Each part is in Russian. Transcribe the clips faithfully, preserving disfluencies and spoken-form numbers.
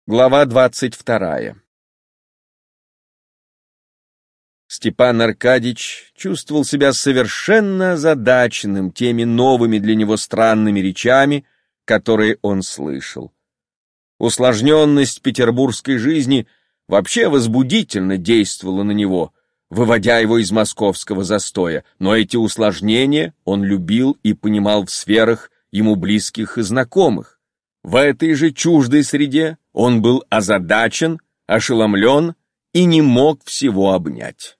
Глава двадцать вторая. Степан Аркадьич чувствовал себя совершенно озадаченным теми новыми для него странными речами, которые он слышал. Усложненность петербургской жизни вообще возбудительно действовала на него, выводя его из московского застоя, но эти усложнения он любил и понимал в сферах ему близких и знакомых. В этой же чуждой среде он был озадачен, ошеломлен и не мог всего обнять.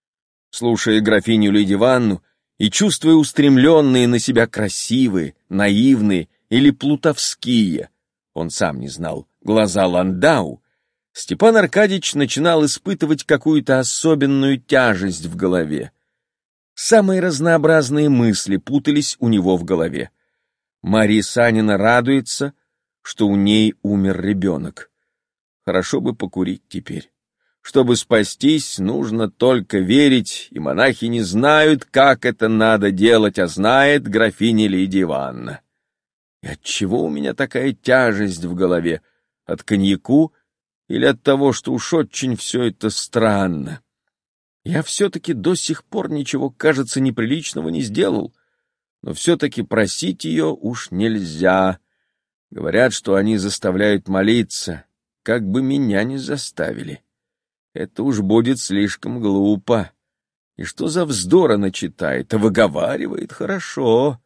Слушая графиню Лидию Ивановну и чувствуя устремленные на себя красивые, наивные или плутовские, он сам не знал, глаза Ландау, Степан Аркадьич начинал испытывать какую-то особенную тяжесть в голове. Самые разнообразные мысли путались у него в голове. Мария Санина радуется, что у ней умер ребенок. Хорошо бы покурить теперь. Чтобы спастись, нужно только верить, и монахи не знают, как это надо делать, а знает графиня Лидия Ивановна. И отчего у меня такая тяжесть в голове? От коньяку или от того, что уж очень все это странно? Я все-таки до сих пор ничего, кажется, неприличного не сделал, но все-таки просить ее уж нельзя. Говорят, что они заставляют молиться, как бы меня не заставили. Это уж будет слишком глупо. И что за вздор она читает, а выговаривает хорошо.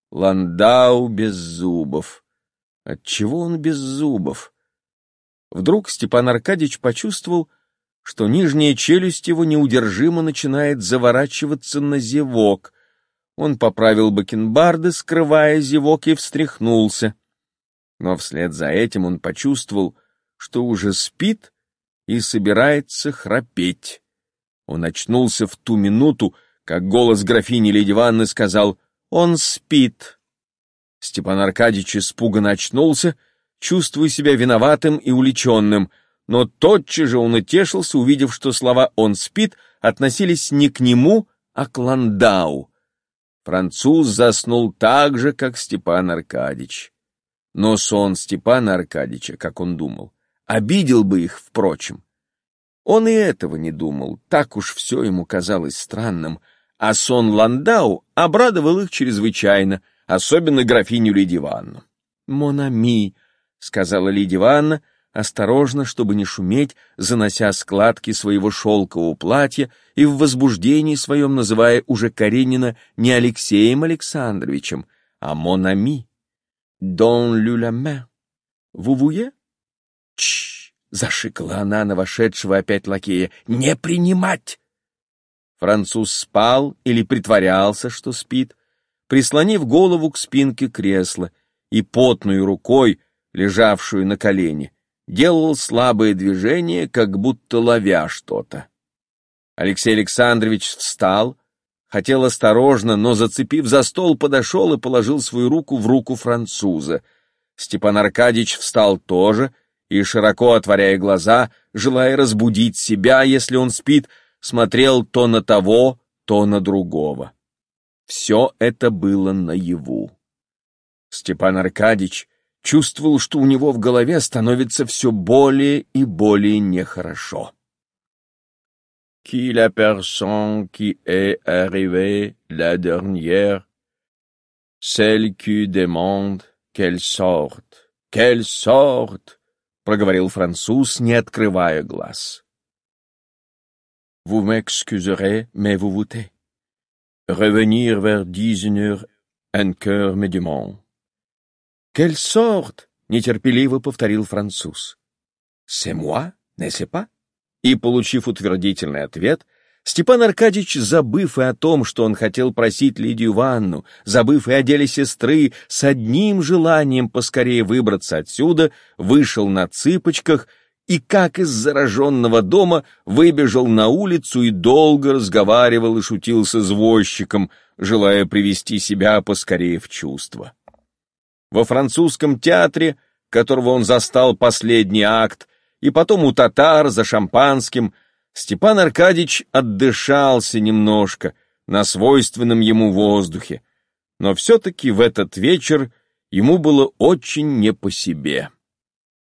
Ландау без зубов. Отчего он без зубов? Вдруг Степан Аркадьич почувствовал, что нижняя челюсть его неудержимо начинает заворачиваться на зевок. Он поправил бакенбарды, скрывая зевок, и встряхнулся. Но вслед за этим он почувствовал, что уже спит и собирается храпеть. Он очнулся в ту минуту, как голос графини Лидии Ивановны сказал: «Он спит». Степан Аркадьич испуганно очнулся, чувствуя себя виноватым и уличенным, но тотчас же он утешился, увидев, что слова «он спит» относились не к нему, а к Ландау. Француз заснул так же, как Степан Аркадьич. Но сон Степана Аркадьича, как он думал, обидел бы их, впрочем. Он и этого не думал, так уж все ему казалось странным, а сон Ландау обрадовал их чрезвычайно, особенно графиню Лидию Ивановну. «Мон ами», — сказала Лидия Ивановна, осторожно, чтобы не шуметь, занося складки своего шелкового платья и в возбуждении своем называя уже Каренина не Алексеем Александровичем, а «мон ами». «Дон лю ла мэн. Vous voyez?» «Чш!» — зашикала она на вошедшего опять лакея. «Не принимать!» Француз спал или притворялся, что спит, прислонив голову к спинке кресла и потной рукой, лежавшую на колене, делал слабые движения, как будто ловя что-то. Алексей Александрович встал, хотел осторожно, но, зацепив за стол, подошел и положил свою руку в руку француза. Степан Аркадьич встал тоже и, широко отворяя глаза, желая разбудить себя, если он спит, смотрел то на того, то на другого. Все это было наяву. Степан Аркадьич чувствовал, что у него в голове становится все более и более нехорошо. «Qui la personne qui est arrivée la dernière, celle qui demande qu'elle sorte, qu'elle sorte», — проговорил француз, не открывая глаз. «Vous m'excuserez, mais vous voulez revenir vers dix heures, un cœur me demande». «Quelle sorte?» — нетерпеливо повторил француз. «C'est moi, n'est-ce pas?» И, получив утвердительный ответ, Степан Аркадьич, забыв и о том, что он хотел просить Лидию Ивановну, забыв и о деле сестры, с одним желанием поскорее выбраться отсюда, вышел на цыпочках и, как из зараженного дома, выбежал на улицу и долго разговаривал и шутил с извозчиком, желая привести себя поскорее в чувство. Во французском театре, которого он застал последний акт, и потом у татар за шампанским, Степан Аркадьич отдышался немножко на свойственном ему воздухе, но все-таки в этот вечер ему было очень не по себе.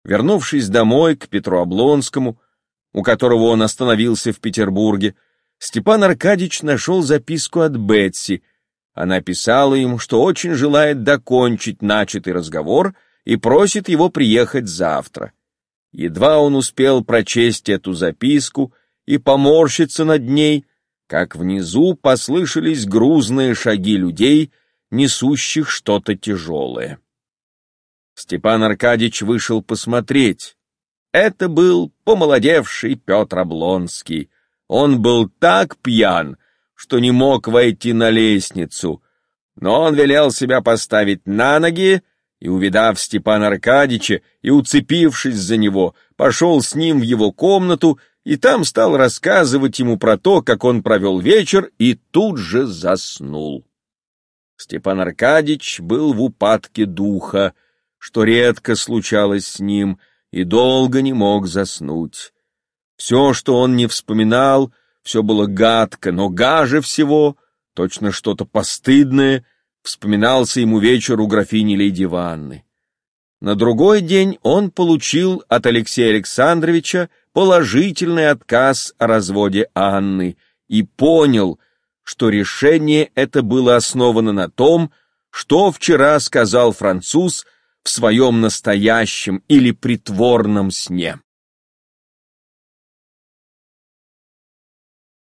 Вернувшись домой к Петру Облонскому, у которого он остановился в Петербурге, Степан Аркадьич нашел записку от Бетси. Она писала ему, что очень желает докончить начатый разговор и просит его приехать завтра. Едва он успел прочесть эту записку и поморщиться над ней, как внизу послышались грузные шаги людей, несущих что-то тяжелое. Степан Аркадьич вышел посмотреть. Это был помолодевший Петр Облонский. Он был так пьян, что не мог войти на лестницу, но он велел себя поставить на ноги и, увидав Степана Аркадьича и уцепившись за него, пошел с ним в его комнату и там стал рассказывать ему про то, как он провел вечер, и тут же заснул. Степан Аркадьич был в упадке духа, что редко случалось с ним, и долго не мог заснуть. Все, что он не вспоминал, все было гадко, но гаже всего, точно что-то постыдное, вспоминался ему вечер у графини Лидии Ивановны. На другой день он получил от Алексея Александровича положительный отказ о разводе Анны и понял, что решение это было основано на том, что вчера сказал француз в своем настоящем или притворном сне.